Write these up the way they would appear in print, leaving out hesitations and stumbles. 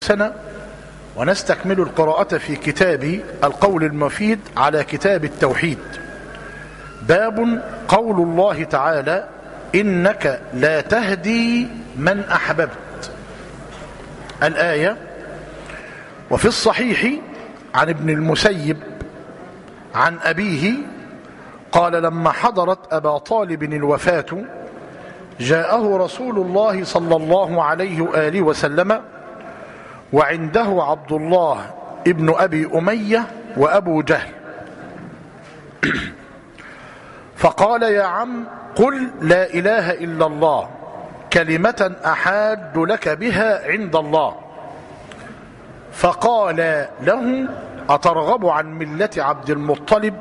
سنة ونستكمل القراءة في كتاب القول المفيد على كتاب التوحيد. باب قول الله تعالى: إنك لا تهدي من أحببت. الآية. وفي الصحيح عن ابن المسيب عن أبيه قال: لما حضرت أبا طالب الوفاة جاءه رسول الله صلى الله عليه وآله وسلم وعنده عبد الله ابن أبي أمية وأبو جهل، فقال: يا عم قل لا إله إلا الله كلمة أحاج لك بها عند الله. فقال له: أترغب عن ملة عبد المطلب؟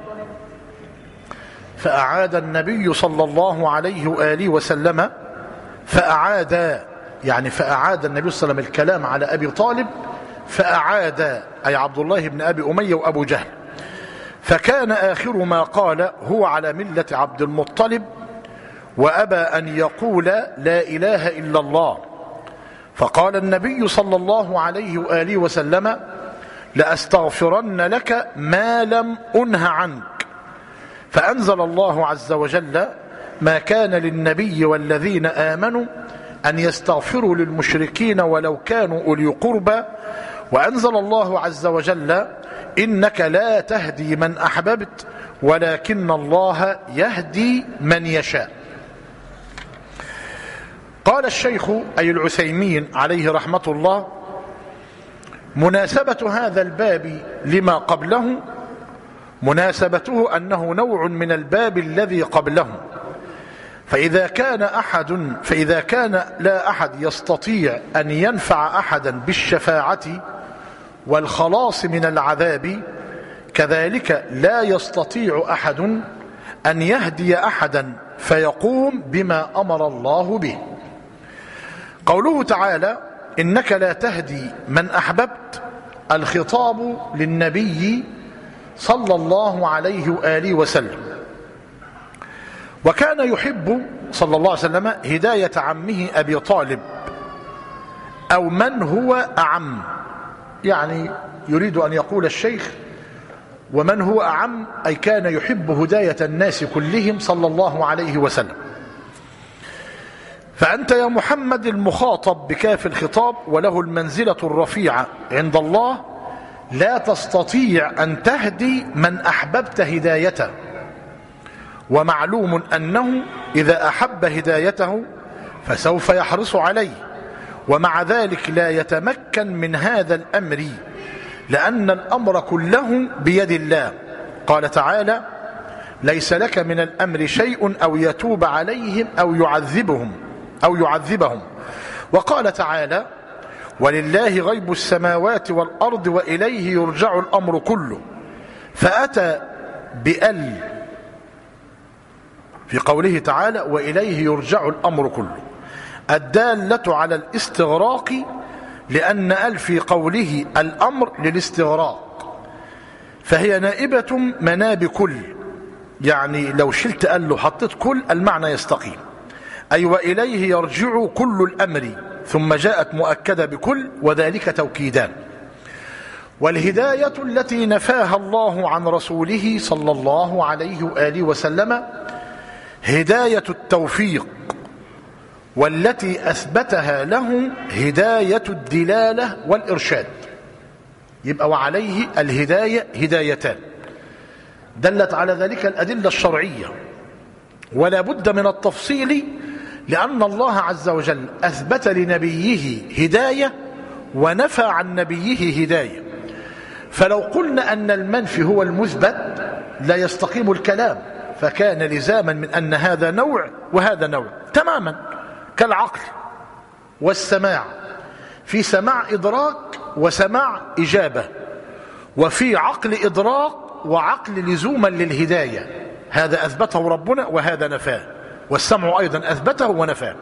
فأعاد النبي صلى الله عليه وآله وسلم فأعاد النبي صلى الله عليه وسلم الكلام على أبي طالب، فأعاد أي عبد الله بن أبي أمية وأبو جهل، فكان آخر ما قال: هو على ملة عبد المطلب وأبى أن يقول لا إله إلا الله. فقال النبي صلى الله عليه وآله وسلم: لأستغفرن لك ما لم أنه عنك. فأنزل الله عز وجل: ما كان للنبي والذين آمنوا أن يستغفروا للمشركين ولو كانوا أولي قربى. وأنزل الله عز وجل: إنك لا تهدي من أحببت ولكن الله يهدي من يشاء. قال الشيخ أي العثيمين عليه رحمة الله: مناسبة هذا الباب لما قبله مناسبته أنه نوع من الباب الذي قبله، فإذا كان لا أحد يستطيع أن ينفع أحدا بالشفاعة والخلاص من العذاب، كذلك لا يستطيع أحد أن يهدي أحدا فيقوم بما أمر الله به. قوله تعالى: إنك لا تهدي من أحببت، الخطاب للنبي صلى الله عليه وآله وسلم، وكان يحب صلى الله عليه وسلم هداية عمه أبي طالب أو من هو أعم، يعني يريد أن يقول الشيخ ومن هو أعم أي كان يحب هداية الناس كلهم صلى الله عليه وسلم. فأنت يا محمد المخاطب بكاف الخطاب وله المنزلة الرفيعة عند الله، لا تستطيع أن تهدي من أحببت هدايته، ومعلوم أنه إذا أحب هدايته فسوف يحرص عليه، ومع ذلك لا يتمكن من هذا الأمر لأن الأمر كله بيد الله. قال تعالى: ليس لك من الأمر شيء أو يتوب عليهم أو يعذبهم. وقال تعالى: ولله غيب السماوات والأرض وإليه يرجع الأمر كله. فأتى بأل في قوله تعالى: وإليه يرجع الأمر كله، الدالة على الاستغراق، لأن أل في قوله الأمر للاستغراق، فهي نائبة مناب كل، يعني لو شلت أل وحطيت كل المعنى يستقيم، أي وإليه يرجع كل الأمر، ثم جاءت مؤكدة بكل، وذلك توكيدان. والهداية التي نفاها الله عن رسوله صلى الله عليه وآله وسلم هداية التوفيق، والتي أثبتها له هداية الدلالة والإرشاد. يبقى وعليه الهداية هدايتان دلت على ذلك الأدلة الشرعية، ولا بد من التفصيل، لأن الله عز وجل أثبت لنبيه هداية ونفى عن نبيه هداية. فلو قلنا أن المنفي هو المثبت لا يستقيم الكلام، فكان لزاما من أن هذا نوع وهذا نوع، تماما كالعقل والسماع، في سماع إدراك وسماع إجابة، وفي عقل إدراك وعقل لزوما للهداية، هذا أثبته ربنا وهذا نفاه، والسمع أيضا أثبته ونفاه.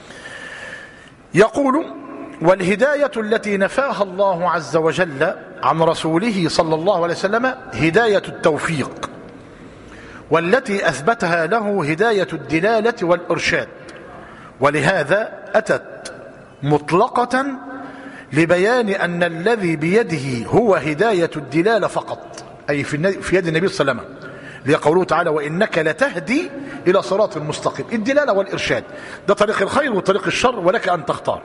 يقول: والهداية التي نفاها الله عز وجل عن رسوله صلى الله عليه وسلم هداية التوفيق، والتي أثبتها له هداية الدلالة والإرشاد، ولهذا أتت مطلقة لبيان أن الذي بيده هو هداية الدلالة فقط، أي في يد النبي صلى الله عليه وسلم، لقوله تعالى وإنك لتهدي إلى صراط مستقيم. الدلالة والإرشاد ده طريق الخير وطريق الشر، ولك أن تختار،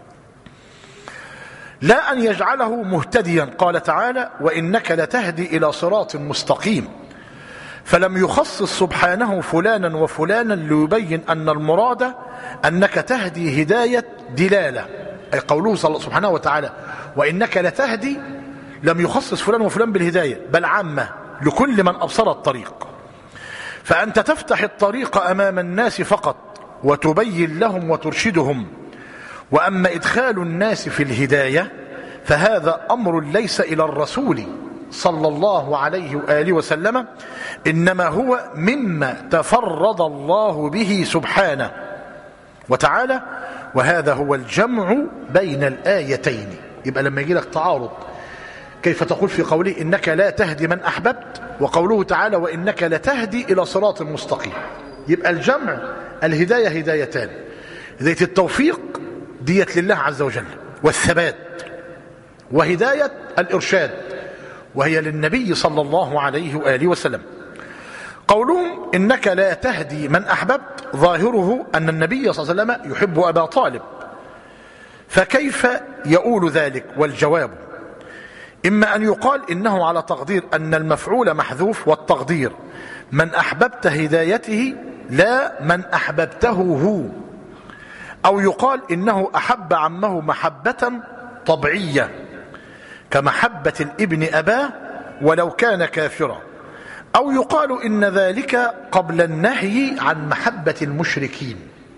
لا أن يجعله مهتديا. قال تعالى وإنك لتهدي إلى صراط مستقيم، فلم يخصص سبحانه فلانا وفلانا ليبين أن المراد أنك تهدي هداية دلالة، أي قوله سبحانه وتعالى وإنك لتهدي لم يخصص فلان وفلان بالهداية، بل عامة لكل من أبصر الطريق. فأنت تفتح الطريق أمام الناس فقط وتبين لهم وترشدهم، وأما إدخال الناس في الهداية فهذا أمر ليس إلى الرسول صلى الله عليه وآله وسلم، إنما هو مما تفرد الله به سبحانه وتعالى، وهذا هو الجمع بين الآيتين. يبقى لما يجي لك تعارض كيف تقول في قوله إنك لا تهدي من أحببت، وقوله تعالى وإنك لتهدي إلى صراط مستقيم، يبقى الجمع الهداية هدايتان، هداية التوفيق ديت لله عز وجل والثبات، وهداية الإرشاد وهي للنبي صلى الله عليه وآله وسلم. قولهم إنك لا تهدي من أحببت ظاهره أن النبي صلى الله عليه وسلم يحب أبا طالب، فكيف يؤول ذلك؟ والجواب إما أن يقال إنه على تقدير أن المفعول محذوف، والتقدير من أحببت هدايته لا من أحببته هو، أو يقال إنه أحب عمه محبة طبيعية كمحبة الابن أباه ولو كان كافرا، أو يقال إن ذلك قبل النهي عن محبة المشركين،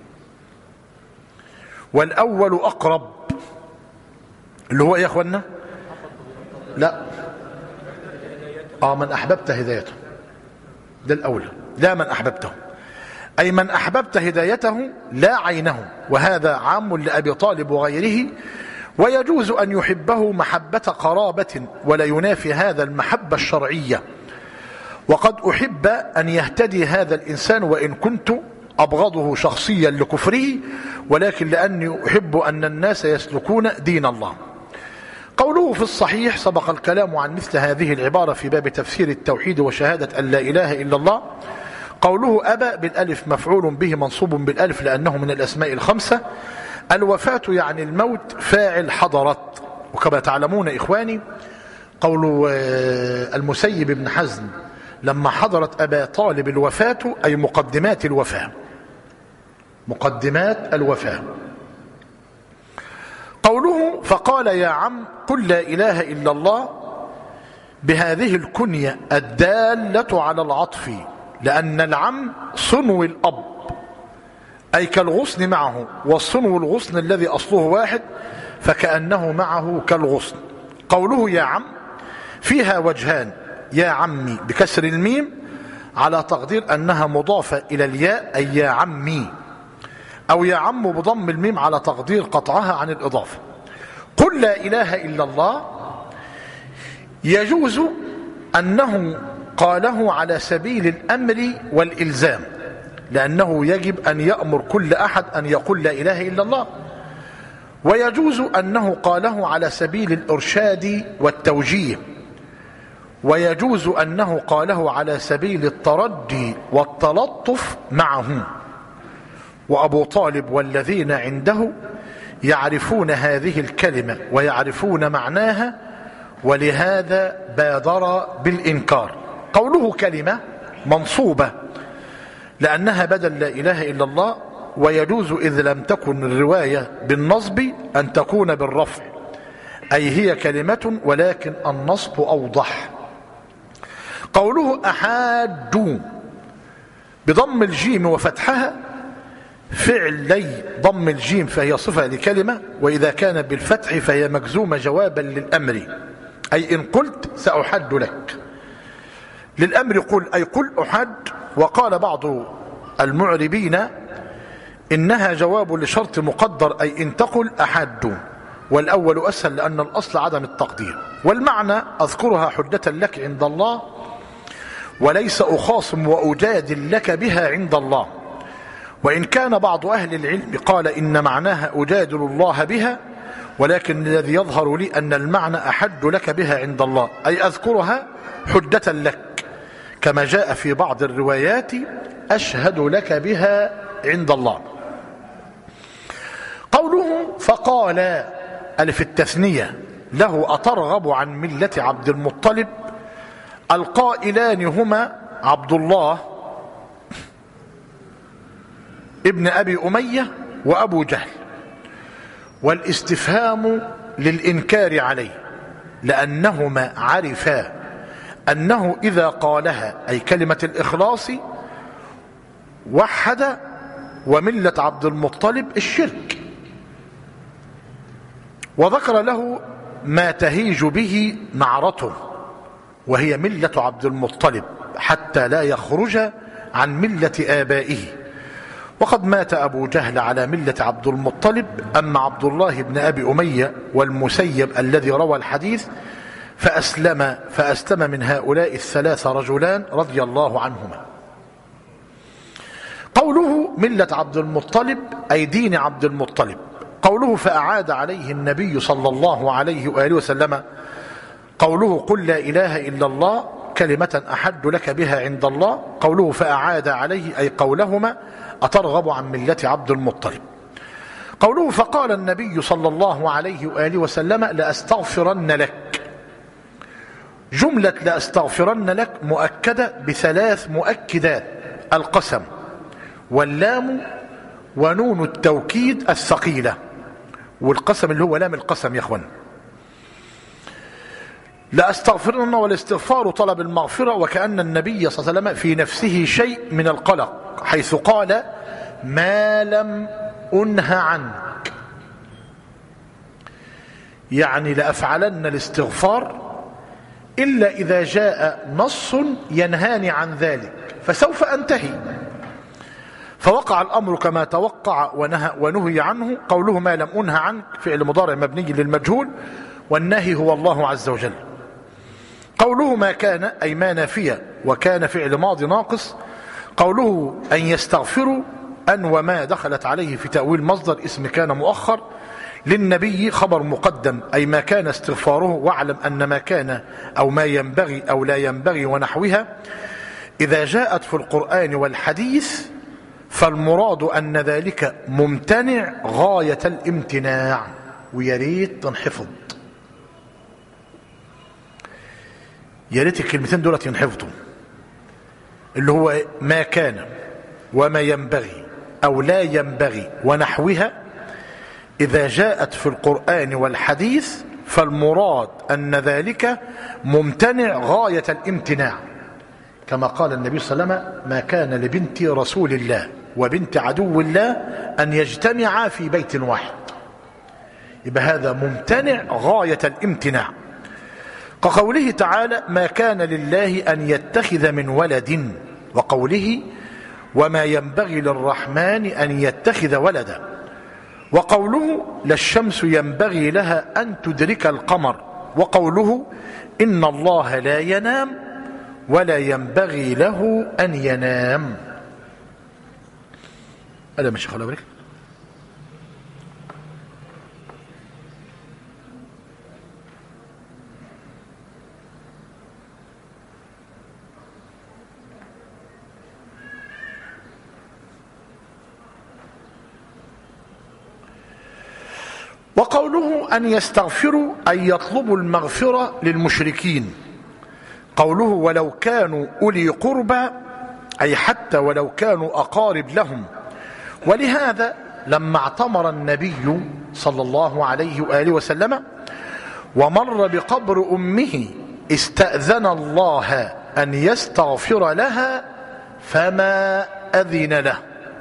والأول أقرب، اللي هو إيه يا أخوانا؟ لا من أحببت هدايته، ده الأولى، لا من أحببته، أي من أحببت هدايته لا عينه، وهذا عام لأبي طالب وغيره، ويجوز أن يحبه محبة قرابة ولا ينافي هذا المحبة الشرعية. وقد أحب أن يهتدي هذا الإنسان وإن كنت أبغضه شخصيا لكفره، ولكن لأني أحب أن الناس يسلكون دين الله. قوله في الصحيح سبق الكلام عن مثل هذه العبارة في باب تفسير التوحيد وشهادة أن لا إله إلا الله. قوله أبى بالألف مفعول به منصوب بالألف لأنه من الأسماء الخمسة. الوفاة يعني الموت، فاعل حضرت. وكما تعلمون إخواني قول المسيب بن حزم لما حضرت أبا طالب الوفاة أي مقدمات الوفاة، مقدمات الوفاة. قوله فقال يا عم قل لا إله إلا الله بهذه الكنية الدالة على العطف، لأن العم صنو الأب أي كالغصن معه، والصنو الغصن الذي أصله واحد فكأنه معه كالغصن. قوله يا عم فيها وجهان، يا عمي بكسر الميم على تقدير أنها مضافة إلى الياء أي يا عمي، أو يا عم بضم الميم على تقدير قطعها عن الإضافة. قل لا إله إلا الله يجوز أنه قاله على سبيل الأمر والإلزام، لأنه يجب أن يأمر كل أحد أن يقول لا إله إلا الله، ويجوز أنه قاله على سبيل الإرشاد والتوجيه، ويجوز أنه قاله على سبيل التردي والتلطف معه. وأبو طالب والذين عنده يعرفون هذه الكلمة ويعرفون معناها، ولهذا بادر بالإنكار. قوله كلمة منصوبة لأنها بدل لا إله إلا الله، ويجوز إذ لم تكن الرواية بالنصب أن تكون بالرفع، أي هي كلمة ولكن النصب أوضح. قوله أحادوا بضم الجيم وفتحها فعل لي ضم الجيم فهي صفة لكلمة، وإذا كان بالفتح فهي مجزومة جوابا للأمر، أي إن قلت سأحد لك. للأمر قل أي قل أحد. وقال بعض المعربين إنها جواب لشرط مقدر أي إن تقل أحد، والأول أسهل لأن الأصل عدم التقدير. والمعنى أذكرها حجة لك عند الله وليس أخاصم وأجادل لك بها عند الله. وإن كان بعض أهل العلم قال إن معناها أجادل الله بها، ولكن الذي يظهر لي أن المعنى أحد لك بها عند الله، أي أذكرها حجة لك، كما جاء في بعض الروايات أشهد لك بها عند الله. قوله فقال ألف التثنية له أترغب عن ملة عبد المطلب، القائلان هما عبد الله ابن أبي أمية وأبو جهل، والاستفهام للإنكار عليه، لأنهما عرفا أنه إذا قالها أي كلمة الإخلاص وحد وملة عبد المطلب الشرك، وذكر له ما تهيج به نعرته وهي ملة عبد المطلب حتى لا يخرج عن ملة آبائه. وقد مات أبو جهل على ملة عبد المطلب، أما عبد الله بن أبي أمية والمسيب الذي روى الحديث فأسلم من هؤلاء الثلاثة رجلان رضي الله عنهما. قوله ملة عبد المطلب أي دين عبد المطلب. قوله فأعاد عليه النبي صلى الله عليه وآله وسلم، قوله قل لا إله إلا الله كلمة أحد لك بها عند الله. قوله فأعاد عليه أي قولهما أترغب عن ملة عبد المطلب. قوله فقال النبي صلى الله عليه وآله وسلم لأستغفرن لك، جملة لأستغفرن لك مؤكدة بثلاث مؤكدات: القسم واللام ونون التوكيد الثقيلة، والقسم اللي هو لام القسم يا اخوان. لأستغفرن والاستغفار طلب المغفرة، وكأن النبي صلى الله عليه وسلم في نفسه شيء من القلق حيث قال ما لم أنه عنك، يعني لأفعلن الاستغفار إلا إذا جاء نص ينهاني عن ذلك فسوف أنتهي. فوقع الأمر كما توقع ونهي عنه. قوله ما لم أنه عنك فعل مضارع مبني للمجهول، والنهي هو الله عز وجل. قوله ما كان أي ما نافية، وكان فعل ماضي ناقص. قوله أن يستغفروا أن وما دخلت عليه في تأويل مصدر اسم كان مؤخر للنبي خبر مقدم، أي ما كان استغفاره، واعلم أن ما كان أو ما ينبغي أو لا ينبغي ونحوها إذا جاءت في القرآن والحديث فالمراد أن ذلك ممتنع غاية الامتناع. وياريت تنحفظ، ياريت الكلمتين دولت ينحفظوا، اللي هو ما كان وما ينبغي أو لا ينبغي ونحوها إذا جاءت في القرآن والحديث فالمراد أن ذلك ممتنع غاية الامتناع، كما قال النبي صلى الله عليه وسلم ما كان لبنت رسول الله وبنت عدو الله أن يجتمعا في بيت واحد. يبقى هذا ممتنع غاية الامتناع. كقوله تعالى ما كان لله أن يتخذ من ولد، وقوله وما ينبغي للرحمن أن يتخذ ولدا، وقوله لا الشمس ينبغي لها أن تدرك القمر، وقوله إن الله لا ينام ولا ينبغي له أن ينام. ألا ماشي خلوا بالك. وقوله أن يستغفروا أن يطلبوا المغفرة للمشركين. قوله ولو كانوا أولي قربى أي حتى ولو كانوا أقارب لهم. ولهذا لما اعتمر النبي صلى الله عليه وآله وسلم ومر بقبر أمه استأذن الله أن يستغفر لها فما أذن له،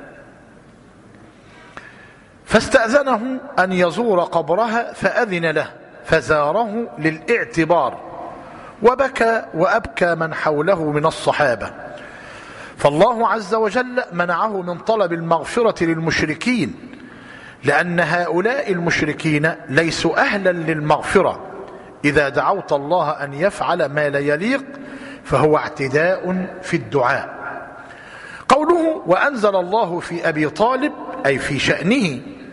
فاستأذنه أن يزور قبرها فأذن له فزاره للاعتبار، وبكى وأبكى من حوله من الصحابة. فالله عز وجل منعه من طلب المغفرة للمشركين، لأن هؤلاء المشركين ليسوا أهلا للمغفرة. إذا دعوت الله أن يفعل ما لا يليق فهو اعتداء في الدعاء. قوله وأنزل الله في أبي طالب أي في شأنه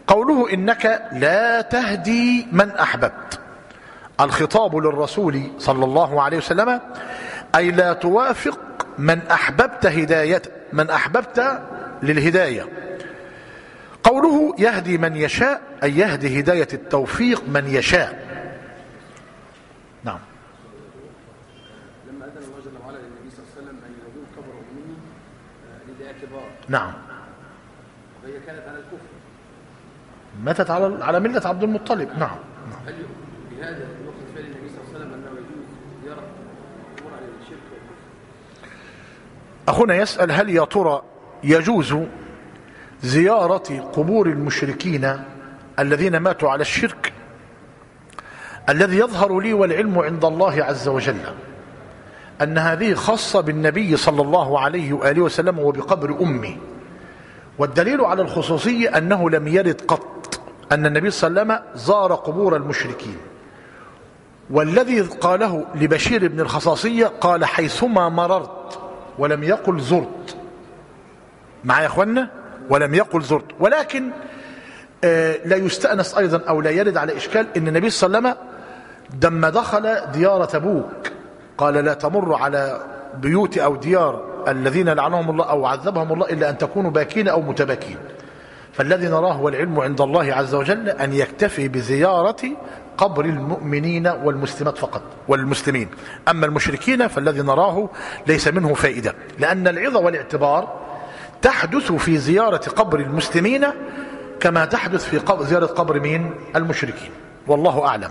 قوله إنك لا تهدي من أحببت، الخطاب للرسول صلى الله عليه وسلم، أي لا توافق من أحببت من أحببت للهداية. قوله يهدي من يشاء، أي يهدي هداية التوفيق من يشاء. نعم. لما أذن الله جل وعلا للنبي صلى الله عليه وسلم أن يزور قبر أمه للاعتبار. نعم. وهي كانت على الكفر. ماتت على ملة عبد المطلب. نعم. هل بهذا يؤخذ فعل النبي صلى الله عليه وسلم أنه يجوز زيارة القبور على الشرك والكفر؟ أخونا يسأل هل يا ترى يجوز زيارة قبور المشركين الذين ماتوا على الشرك؟ الذي يظهر لي والعلم عند الله عز وجل أن هذه خاصة بالنبي صلى الله عليه وآله وسلم وبقبر أمه، والدليل على الخصوصية أنه لم يرد قط أن النبي صلى الله عليه وسلم زار قبور المشركين، والذي قاله لبشير بن الخصاصية قال حيثما مررت، ولم يقل زرت. معايا يا أخوانا؟ ولم يقل زرت. ولكن لا يستأنس أيضا أو لا يرد على إشكال أن النبي صلى الله عليه وسلم لما دخل ديار تبوك قال لا تمر على بيوت أو ديار الذين لعنهم الله أو عذبهم الله إلا أن تكونوا باكين أو متباكين. فالذي نراه والعلم عند الله عز وجل أن يكتفي بزيارة قبر المؤمنين والمسلمات فقط والمسلمين، أما المشركين فالذي نراه ليس منه فائدة، لأن العظة والاعتبار تحدث في زيارة قبر المسلمين كما تحدث في زيارة قبر مين؟ المشركين، والله أعلم.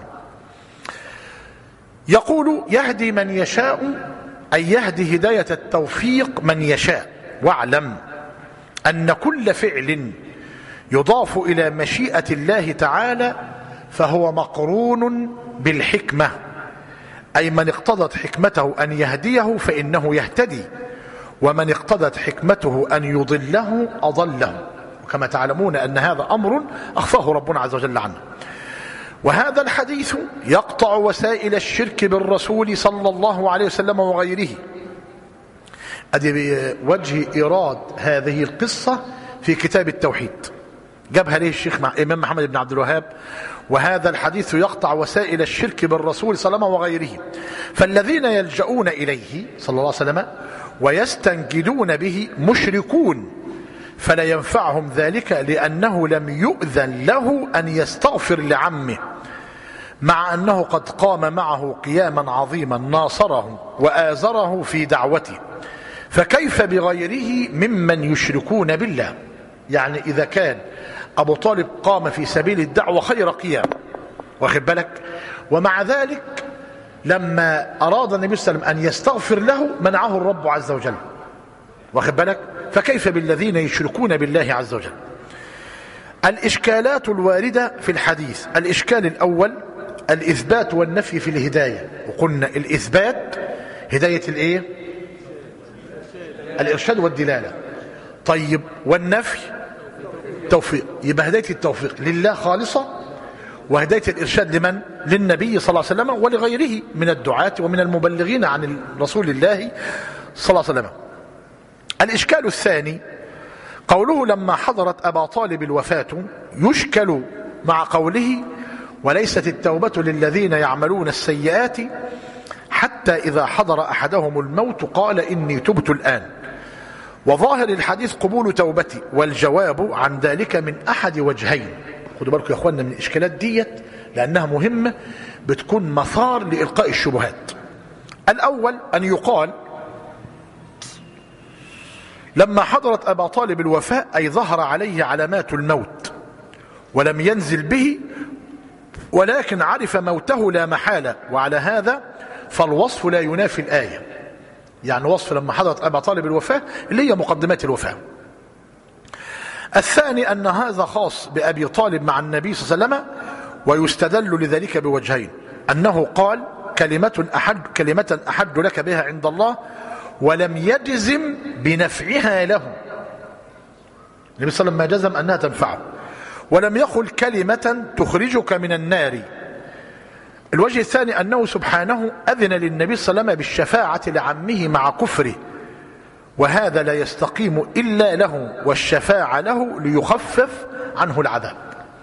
يقول يهدي من يشاء، أي يهدي هداية التوفيق من يشاء. واعلم أن كل فعل يضاف إلى مشيئة الله تعالى فهو مقرون بالحكمة، أي من اقتضت حكمته أن يهديه فإنه يهتدي، ومن اقتضت حكمته أن يضله أضله، وكما تعلمون أن هذا أمر أخفاه ربنا عز وجل عنه. وهذا الحديث يقطع وسائل الشرك بالرسول صلى الله عليه وسلم وغيره. أدي وجه إيراد هذه القصة في كتاب التوحيد، جابها ليه الشيخ إمام محمد بن عبد الوهاب. وهذا الحديث يقطع وسائل الشرك بالرسول صلى الله عليه وسلم وغيره، فالذين يلجؤون إليه صلى الله عليه وسلم ويستنجدون به مشركون، فلا ينفعهم ذلك لأنه لم يؤذن له أن يستغفر لعمه، مع أنه قد قام معه قياما عظيما ناصره وآزره في دعوته، فكيف بغيره ممن يشركون بالله؟ يعني إذا كان أبو طالب قام في سبيل الدعوة خير قيام، واخد بالك، ومع ذلك لما أراد النبي صلى الله عليه وسلم أن يستغفر له منعه الرب عز وجل، واخد بالك، فكيف بالذين يشركون بالله عز وجل؟ الإشكالات الواردة في الحديث: الإشكال الأول الإثبات والنفي في الهداية، وقلنا الإثبات هداية الإيه؟ الإرشاد والدلالة. طيب والنفي توفيق، يبقى هداية التوفيق لله خالصة، وهداية الإرشاد لمن؟ للنبي صلى الله عليه وسلم ولغيره من الدعاة ومن المبلغين عن رسول الله صلى الله عليه وسلم. الإشكال الثاني قوله لما حضرت أبا طالب الوفاة، يشكل مع قوله وليست التوبة للذين يعملون السيئات حتى إذا حضر أحدهم الموت قال إني تبت الآن. وظاهر الحديث قبول توبتي، والجواب عن ذلك من أحد وجهين. خدوا بالكم يا أخوانا من الإشكالات ديت لأنها مهمة، بتكون مثار لإلقاء الشبهات. الأول أن يقال لما حضرت أبا طالب الوفاة أي ظهر عليه علامات الموت ولم ينزل به، ولكن عرف موته لا محالة، وعلى هذا فالوصف لا ينافي الآية. يعني وصف لما حضرت أبا طالب الوفاة اللي هي مقدمات الوفاة. الثاني أن هذا خاص بأبي طالب مع النبي صلى الله عليه وسلم، ويستدل لذلك بوجهين: أنه قال كلمة أحد لك بها عند الله، ولم يجزم بنفعها له. النبي صلى الله عليه وسلم ما جزم أنها تنفعه، ولم يقل كلمة تخرجك من النار. الوجه الثاني أنه سبحانه أذن للنبي صلى الله عليه وسلم بالشفاعة لعمه مع كفره، وهذا لا يستقيم إلا له، والشفاعة له ليخفف عنه العذاب.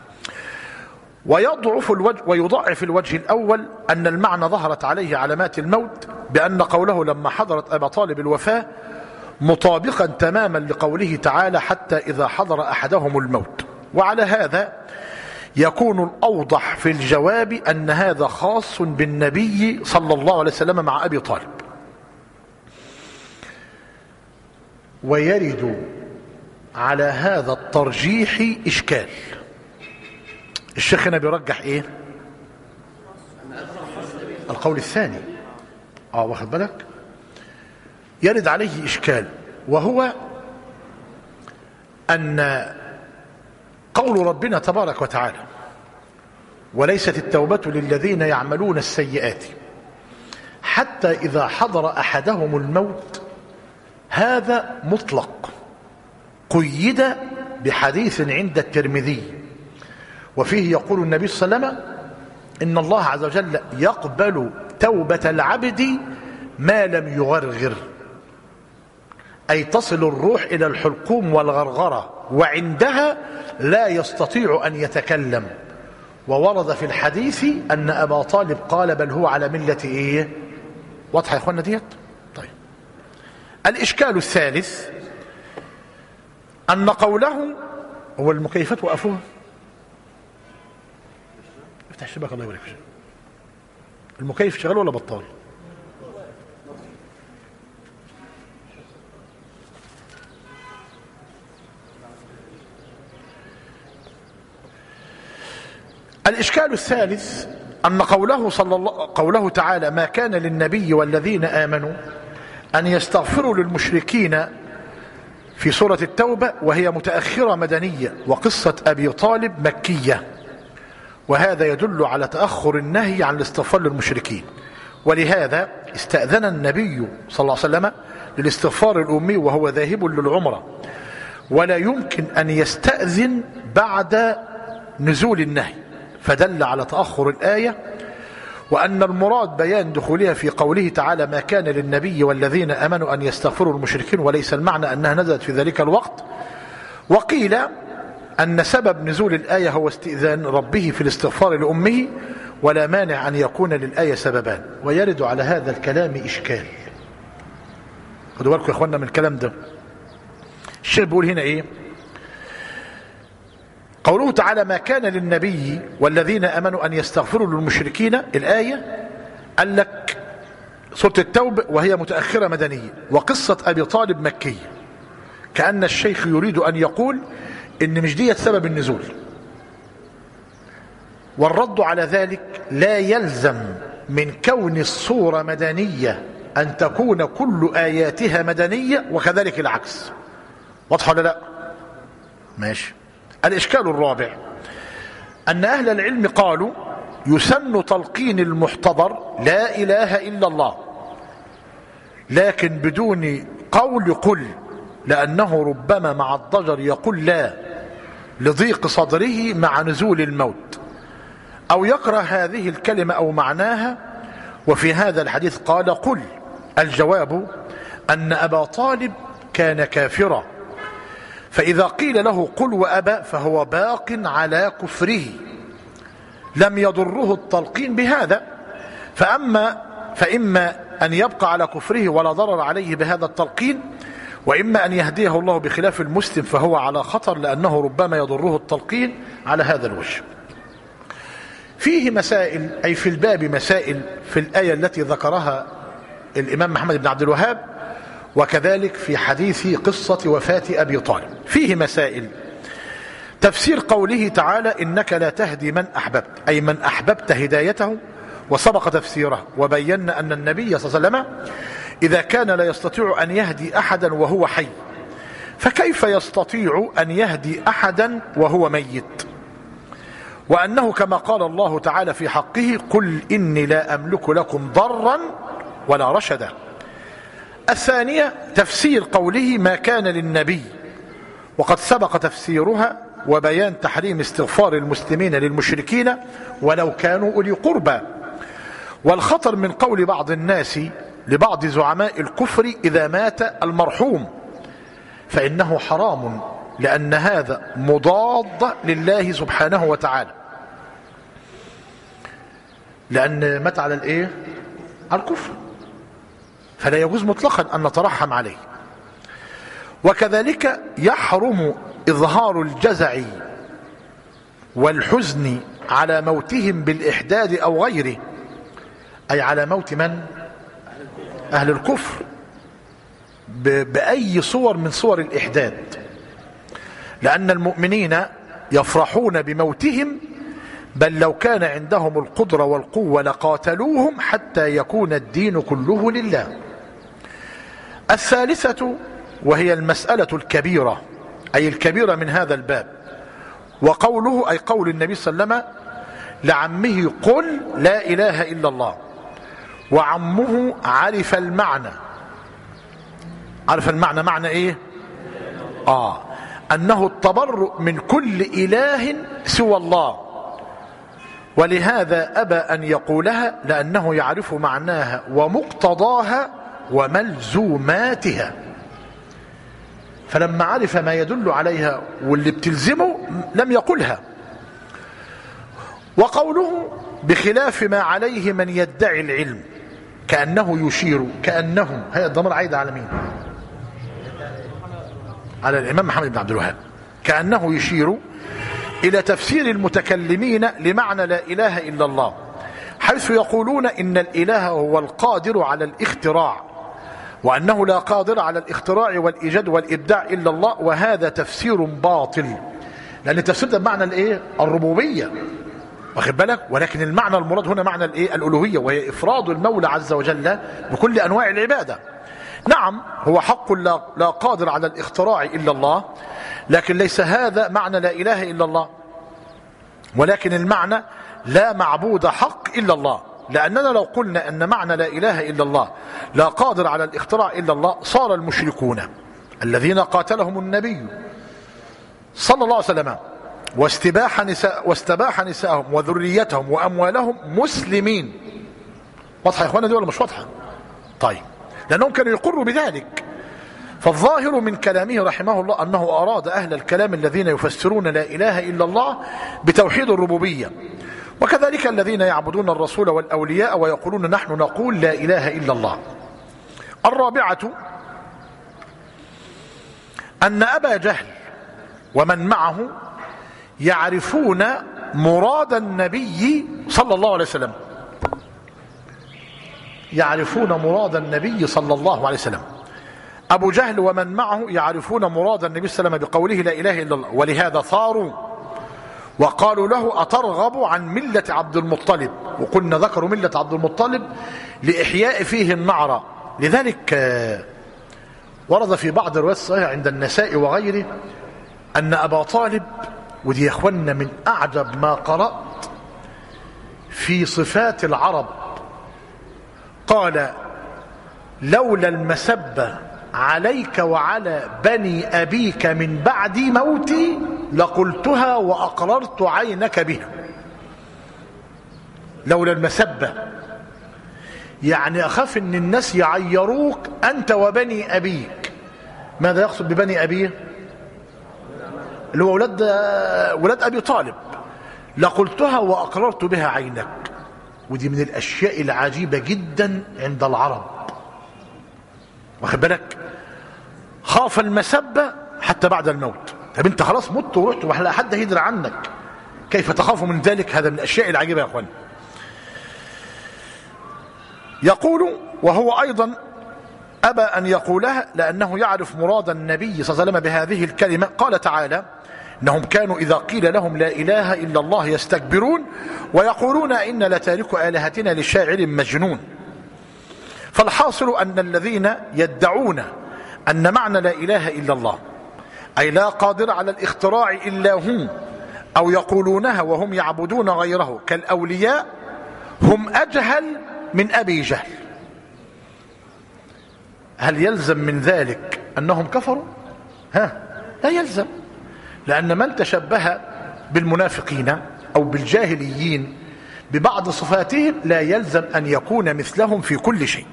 ويضعف الوجه الأول أن المعنى ظهرت عليه علامات الموت، بأن قوله لما حضرت أبا طالب الوفاة مطابقا تماما لقوله تعالى حتى إذا حضر أحدهم الموت. وعلى هذا يكون الأوضح في الجواب أن هذا خاص بالنبي صلى الله عليه وسلم مع أبي طالب. ويرد على هذا الترجيح إشكال. الشيخ هنا بيرجح إيه؟ القول الثاني. واخد بالك؟ يرد عليه إشكال، وهو أن قول ربنا تبارك وتعالى وليست التوبة للذين يعملون السيئات حتى إذا حضر أحدهم الموت، هذا مطلق قيد بحديث عند الترمذي، وفيه يقول النبي صلى الله عليه وسلم إن الله عز وجل يقبل توبة العبد ما لم يغرغر، أي تصل الروح إلى الحلقوم والغرغرة، وعندها لا يستطيع أن يتكلم. وورد في الحديث أن أبا طالب قال بل هو على ملة إيه؟ واضحة يا إخوانا ديت؟ طيب. الإشكال الثالث أن قوله هو المكيفات وقفوها. افتح الشباك الله يبارك فيك. المكيف شغال ولا بطال؟ الإشكال الثالث أن قوله تعالى ما كان للنبي والذين آمنوا أن يستغفروا للمشركين في سورة التوبة، وهي متأخرة مدنية، وقصة أبي طالب مكية، وهذا يدل على تأخر النهي عن الاستغفار للمشركين. ولهذا استأذن النبي صلى الله عليه وسلم للاستغفار الأمي وهو ذاهب للعمرة، ولا يمكن أن يستأذن بعد نزول النهي، فدل على تأخر الآية، وأن المراد بيان دخولها في قوله تعالى ما كان للنبي والذين آمنوا أن يستغفروا المشركين، وليس المعنى أنها نزلت في ذلك الوقت. وقيل أن سبب نزول الآية هو استئذان ربه في الاستغفار لأمه، ولا مانع أن يكون للآية سببان. ويرد على هذا الكلام إشكال. خدوا بالكم يا إخواننا من الكلام ده. الشيخ بيقول هنا إيه؟ قوله تعالى ما كان للنبي والذين آمنوا أن يستغفروا للمشركين، الآية قال لك سورة التوبة وهي متأخرة مدنية، وقصة أبي طالب مكية، كأن الشيخ يريد أن يقول إن مش ديت سبب النزول. والرد على ذلك لا يلزم من كون الصورة مدنية أن تكون كل آياتها مدنية، وكذلك العكس. واضح ولا لا؟ ماشي. الإشكال الرابع أن أهل العلم قالوا يسن تلقين المحتضر لا إله إلا الله، لكن بدون قول قل، لأنه ربما مع الضجر يقول لا لضيق صدره مع نزول الموت، أو يكره هذه الكلمة أو معناها. وفي هذا الحديث قال قل. الجواب أن أبا طالب كان كافرا، فإذا قيل له قل وأبى فهو باق على كفره، لم يضره التلقين بهذا، فإما أن يبقى على كفره ولا ضرر عليه بهذا التلقين، وإما أن يهديه الله بخلاف المسلم فهو على خطر، لأنه ربما يضره التلقين على هذا الوجه. فيه مسائل، أي في الباب مسائل في الآية التي ذكرها الإمام محمد بن عبد الوهاب، وكذلك في حديث قصة وفاة أبي طالب فيه مسائل. تفسير قوله تعالى إنك لا تهدي من أحببت، أي من أحببت هدايته، وسبق تفسيره، وبينا أن النبي صلى الله عليه وسلم إذا كان لا يستطيع أن يهدي أحدا وهو حي، فكيف يستطيع أن يهدي أحدا وهو ميت؟ وأنه كما قال الله تعالى في حقه قل إني لا أملك لكم ضرا ولا رشدا. الثانية تفسير قوله ما كان للنبي، وقد سبق تفسيرها وبيان تحريم استغفار المسلمين للمشركين ولو كانوا أولي قربى، والخطر من قول بعض الناس لبعض زعماء الكفر إذا مات المرحوم، فإنه حرام، لأن هذا مضاد لله سبحانه وتعالى. لأن مات على الإيه؟ على الكفر، فلا يجوز مطلقا أن نترحم عليه. وكذلك يحرم إظهار الجزع والحزن على موتهم بالإحداد أو غيره، أي على موت من؟ أهل الكفر، بأي صور من صور الإحداد، لأن المؤمنين يفرحون بموتهم، بل لو كان عندهم القدرة والقوة لقاتلوهم حتى يكون الدين كله لله. الثالثة وهي المسألة الكبيرة، أي الكبيرة من هذا الباب، وقوله أي قول النبي صلى الله عليه وسلم لعمه قل لا إله إلا الله، وعمه عرف المعنى. عرف المعنى، معنى إيه؟ أنه التبرؤ من كل إله سوى الله، ولهذا أبى أن يقولها لأنه يعرف معناها ومقتضاها وملزوماتها، فلما عرف ما يدل عليها واللي بتلزمه لم يقلها. وقوله بخلاف ما عليه من يدعي العلم، كأنه يشير، كأنه، هي الضمير عايدة على مين؟ على الإمام محمد بن عبد الوهاب. كأنه يشير إلى تفسير المتكلمين لمعنى لا إله إلا الله، حيث يقولون إن الإله هو القادر على الاختراع، وأنه لا قادر على الاختراع والإيجاد والإبداع إلا الله، وهذا تفسير باطل، لأن التفسير ده بمعنى الإيه؟ الربوبية، واخد بالك؟ ولكن المعنى المراد هنا معنى الإيه؟ الألوهية، وهي إفراد المولى عز وجل بكل أنواع العبادة. نعم هو حق لا قادر على الاختراع إلا الله، لكن ليس هذا معنى لا إله إلا الله، ولكن المعنى لا معبود حق إلا الله، لأننا لو قلنا أن معنى لا إله إلا الله لا قادر على الاختراع إلا الله، صار المشركون الذين قاتلهم النبي صلى الله عليه وسلم واستباح نساءهم وذريتهم وأموالهم مسلمين. واضحة يا إخوانا دي ولا مش واضحة؟ طيب، لأنهم كانوا يقروا بذلك. فالظاهر من كلامه رحمه الله أنه أراد أهل الكلام الذين يفسرون لا إله إلا الله بتوحيد الربوبية، وكذلك الذين يعبدون الرسول والأولياء ويقولون نحن نقول لا إله إلا الله. الرابعة أن أبا جهل ومن معه يعرفون مراد النبي صلى الله عليه وسلم، يعرفون مراد النبي صلى الله عليه وسلم. أبو جهل ومن معه يعرفون مراد النبي صلى الله عليه وسلم بقوله لا إله إلا الله، ولهذا ثاروا وقالوا له أترغب عن ملة عبد المطلب، وقلنا ذكروا ملة عبد المطلب لإحياء فيه النعرة. لذلك ورد في بعض الروايات الصحيحة عند النسائي وغيره أن أبا طالب، ودي يا أخوانا من أعجب ما قرأت في صفات العرب، قال لولا المسبة عليك وعلى بني أبيك من بعد موتي لقلتها وأقررت عينك بها. لولا المسبة يعني أخاف أن الناس يعيروك أنت وبني أبيك. ماذا يقصد ببني أبيه؟ اللي هو ولاد أبي طالب. لقلتها وأقررت بها عينك. ودي من الأشياء العجيبة جدا عند العرب، واخد بالك؟ خاف المسبة حتى بعد الموت. طب انت خلاص مت ورحت ولا حد هيدري عنك، كيف تخاف من ذلك؟ هذا من الأشياء العجيبة يا اخوان. يقول وهو أيضا أبى أن يقولها لأنه يعرف مراد النبي صلى الله عليه وسلم بهذه الكلمة. قال تعالى إنهم كانوا إذا قيل لهم لا إله إلا الله يستكبرون ويقولون إن لتارك آلهتنا لشاعر مجنون. فالحاصل أن الذين يدعون أن معنى لا إله إلا الله أي لا قادر على الاختراع إلا هو، أو يقولونها وهم يعبدون غيره كالأولياء، هم أجهل من أبي جهل. هل يلزم من ذلك أنهم كفروا؟ لا يلزم، لأن من تشبه بالمنافقين أو بالجاهليين ببعض صفاتهم لا يلزم أن يكون مثلهم في كل شيء.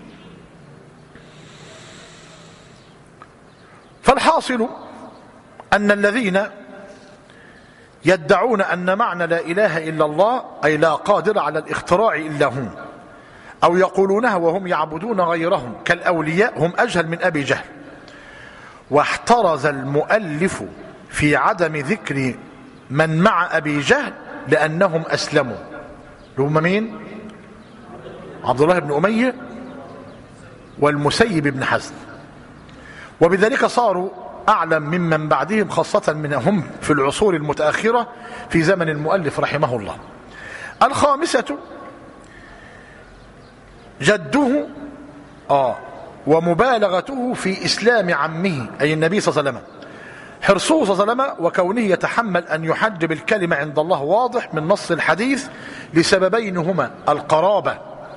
فالحاصل أن الذين يدعون أن معنى لا إله إلا الله أي لا قادر على الاختراع إلا هم، أو يقولونها وهم يعبدون غيرهم كالأولياء، هم أجهل من أبي جهل. واحترز المؤلف في عدم ذكر من مع أبي جهل لأنهم أسلموا. هم مين؟ عبد الله بن أمية والمسيب بن حزن، وبذلك صاروا أعلم ممن بعدهم، خاصة منهم في العصور المتأخرة في زمن المؤلف رحمه الله. الخامسة جده ومبالغته في إسلام عمه أي النبي صلى الله عليه وسلم، حرصه صلى الله عليه وسلم وكونه يتحمل أن يحجب الكلمة عند الله واضح من نص الحديث لسببين هما القرابة.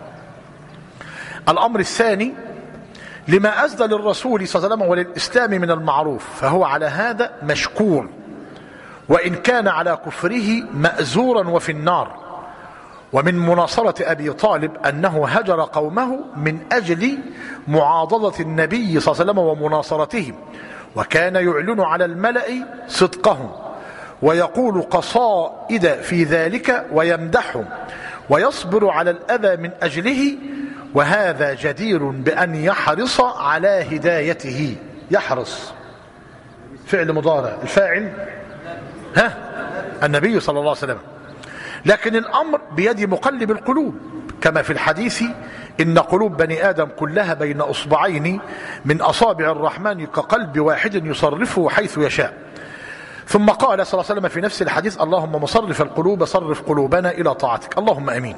الأمر الثاني لما أسدى للرسول صلى الله عليه وسلم وللإسلام من المعروف، فهو على هذا مشكور، وإن كان على كفره مأزورا وفي النار. ومن مناصرة أبي طالب أنه هجر قومه من أجل معاضدة النبي صلى الله عليه وسلم ومناصرتهم، وكان يعلن على الملأ صدقهم ويقول قصائد في ذلك ويمدحهم ويصبر على الأذى من أجله، وهذا جدير بأن يحرص على هدايته. يحرص فعل مضارع، الفاعل النبي صلى الله عليه وسلم، لكن الأمر بيد مقلب القلوب، كما في الحديث إن قلوب بني آدم كلها بين أصبعين من أصابع الرحمن كقلب واحد يصرفه حيث يشاء. ثم قال صلى الله عليه وسلم في نفس الحديث اللهم مصرف القلوب صرف قلوبنا إلى طاعتك، اللهم أمين.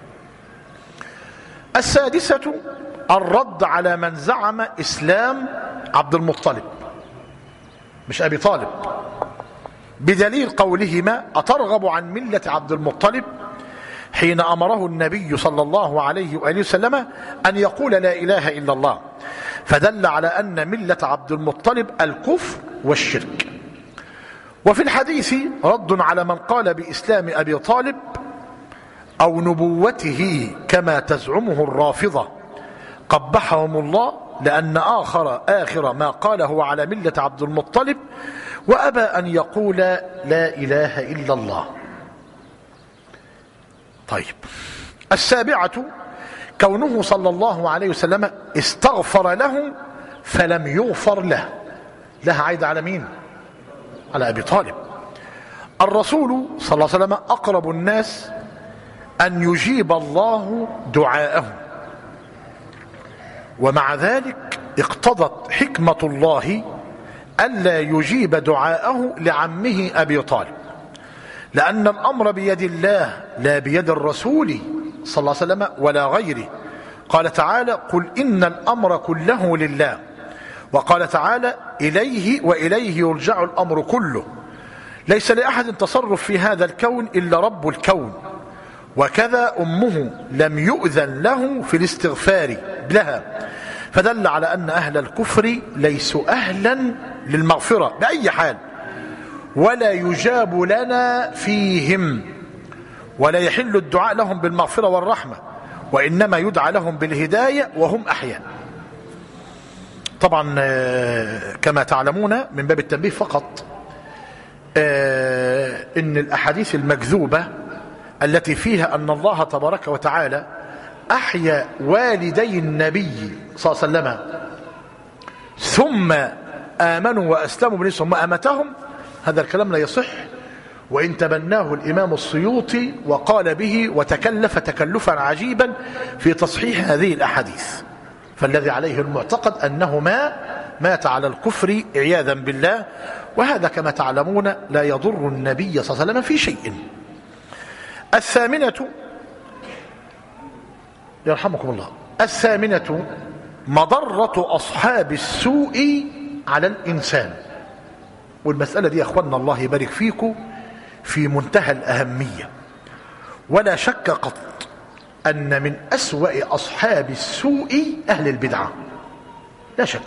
السادسة الرد على من زعم إسلام عبد المطلب مش أبي طالب، بدليل قولهما أترغب عن ملة عبد المطلب، حين أمره النبي صلى الله عليه وآله وسلم أن يقول لا إله إلا الله، فدل على أن ملة عبد المطلب الكفر والشرك. وفي الحديث رد على من قال بإسلام أبي طالب أو نبوته كما تزعمه الرافضة قبحهم الله، لأن آخر ما قاله على ملة عبد المطلب وأبى أن يقول لا إله إلا الله. طيب، السابعة كونه صلى الله عليه وسلم استغفر لهم فلم يغفر له. لها عايدة على مين؟ على أبي طالب. الرسول صلى الله عليه وسلم أقرب الناس أن يجيب الله دعاءه، ومع ذلك اقتضت حكمة الله ألا يجيب دعاءه لعمه أبي طالب، لأن الأمر بيد الله لا بيد الرسول صلى الله عليه وسلم ولا غيره. قال تعالى قل إن الأمر كله لله، وقال تعالى إليه وإليه يرجع الأمر كله، ليس لأحد تصرف في هذا الكون إلا رب الكون، وكذا أمه لم يؤذن له في الاستغفار لها، فدل على أن أهل الكفر ليسوا أهلا للمغفرة بأي حال، ولا يجاب لنا فيهم، ولا يحل الدعاء لهم بالمغفرة والرحمة، وإنما يدعى لهم بالهداية وهم أحياء. طبعا كما تعلمون من باب التنبيه فقط إن الأحاديث المكذوبة التي فيها أن الله تبارك وتعالى أحيا والدي النبي صلى الله عليه وسلم ثم آمنوا وأسلموا بنفسهم ثم أمتهم، هذا الكلام لا يصح، وإن تبناه الإمام السيوطي وقال به وتكلف تكلفا عجيبا في تصحيح هذه الأحاديث. فالذي عليه المعتقد أنه مات على الكفر عياذا بالله، وهذا كما تعلمون لا يضر النبي صلى الله عليه وسلم في شيء. الثامنة يرحمكم الله، الثامنة مضرة أصحاب السوء على الإنسان. والمسألة دي يا أخوانا الله يبارك فيكم في منتهى الأهمية، ولا شك قط أن من أسوأ أصحاب السوء أهل البدعة، لا شك.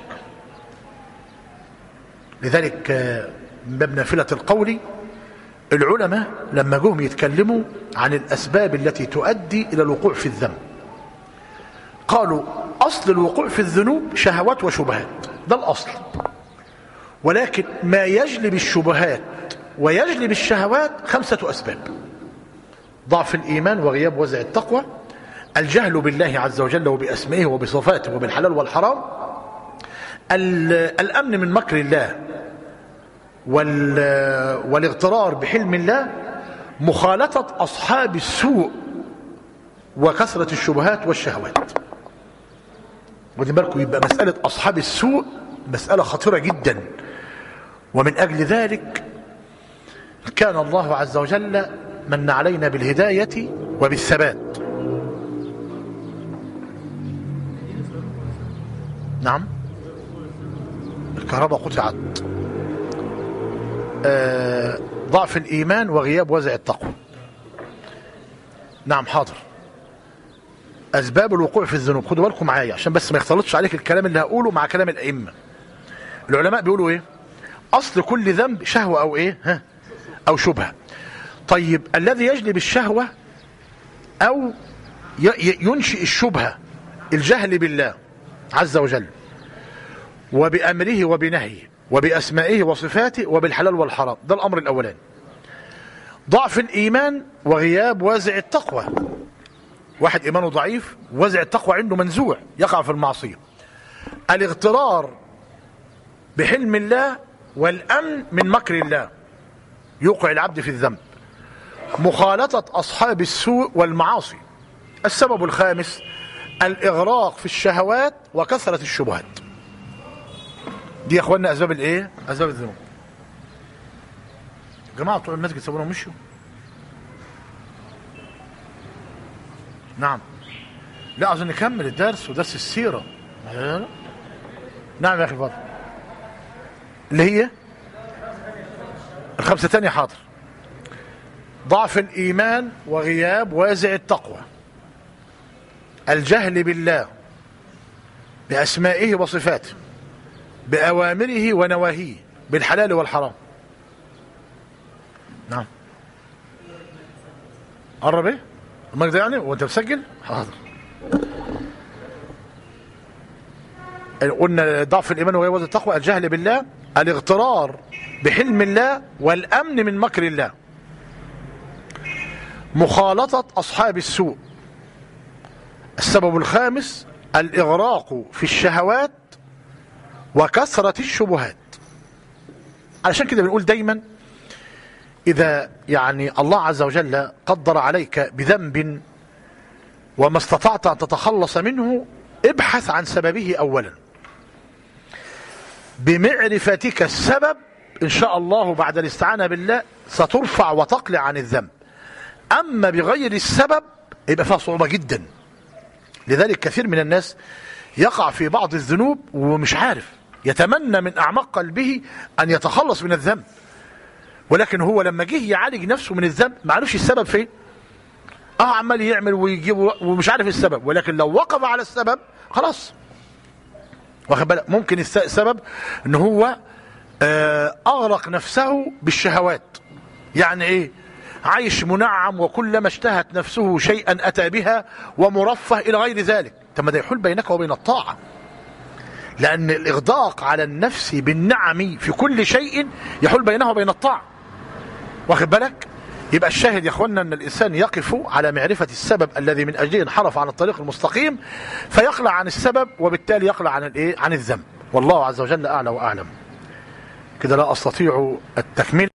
لذلك من باب نافلة القول العلماء لما جهم يتكلموا عن الأسباب التي تؤدي إلى الوقوع في الذنب قالوا أصل الوقوع في الذنوب شهوات وشبهات، ده الأصل، ولكن ما يجلب الشبهات ويجلب الشهوات 5 أسباب: ضعف الإيمان وغياب وزع التقوى، الجهل بالله عز وجل وبأسمائه وبصفاته وبالحلال والحرام، الأمن من مكر الله والاغترار بحلم الله، مخالطة أصحاب السوء وكثرة الشبهات والشهوات. ودي بالكم، يبقى مسألة أصحاب السوء مسألة خطيرة جدا، ومن أجل ذلك كان الله عز وجل من علينا بالهداية وبالثبات. نعم، الكهرباء قطعت. ضعف الإيمان وغياب وزع التقوى. نعم حاضر. أسباب الوقوع في الذنوب، خدوا بالكم معايا عشان بس ما يختلطش عليك الكلام اللي هقوله مع كلام الأئمة. العلماء بيقولوا إيه؟ أصل كل ذنب شهوة أو إيه؟ أو شبهة. طيب الذي يجلب الشهوة أو ينشئ الشبهة الجهل بالله عز وجل وبأمره وبنهيه وبأسمائه وصفاته وبالحلال والحرام، ده الأمر الأولاني. ضعف الإيمان وغياب وازع التقوى، واحد إيمانه ضعيف وازع التقوى عنده منزوع، يقع في المعصية. الاغترار بحلم الله والأمن من مكر الله، يوقع العبد في الذنب. مخالطة أصحاب السوء والمعاصي. السبب الخامس الإغراق في الشهوات وكثرة الشبهات. دي يا اخوانا اسباب الايه؟ اسباب الذنوب. جماعه بتوع المسجد سابونا ومشوا. نعم. لا عايزين نكمل الدرس ودرس السيره. نعم يا اخي فاضل. اللي هي الخمسه تانية. حاضر. ضعف الايمان وغياب وازع التقوى، الجهل بالله باسمائه وصفاته بأوامره ونواهيه بالحلال والحرام. نعم. قرب ايه؟ المايك ده يعني وانت مسجل؟ حاضر. قلنا ضعف الايمان وغياب وزع التقوى، الجهل بالله، الاغترار بحلم الله والامن من مكر الله، مخالطة اصحاب السوء. السبب الخامس الاغراق في الشهوات وكثرة الشبهات. علشان كده بنقول دايما إذا يعني الله عز وجل قدر عليك بذنب وما استطعت أن تتخلص منه، ابحث عن سببه أولا. بمعرفتك السبب إن شاء الله بعد الاستعانة بالله سترفع وتقلع عن الذنب. أما بغير السبب يبقى فيها صعوبة جدا. لذلك كثير من الناس يقع في بعض الذنوب ومش عارف، يتمنى من أعماق قلبه أن يتخلص من الذنب، ولكن هو لما جه يعالج نفسه من الذنب ما عرفش السبب فين. عمال يعمل ويجيب ومش عارف السبب، ولكن لو وقف على السبب خلاص. واخد بالك؟ ممكن السبب ان هو أغرق نفسه بالشهوات. يعني ايه؟ عايش منعم وكلما اشتهت نفسه شيئا أتى بها ومرفه إلى غير ذلك. طب ما ده يحول بينك وبين الطاعة، لأن الإغداق على النفس بالنعم في كل شيء يحول بينه وبين الطاعة. واخد بالك؟ يبقى الشاهد يا اخوانا أن الإنسان يقف على معرفة السبب الذي من أجله انحرف عن الطريق المستقيم، فيقلع عن السبب وبالتالي يقلع عن الذنب. والله عز وجل أعلى وأعلم. كده لا أستطيع التكميل.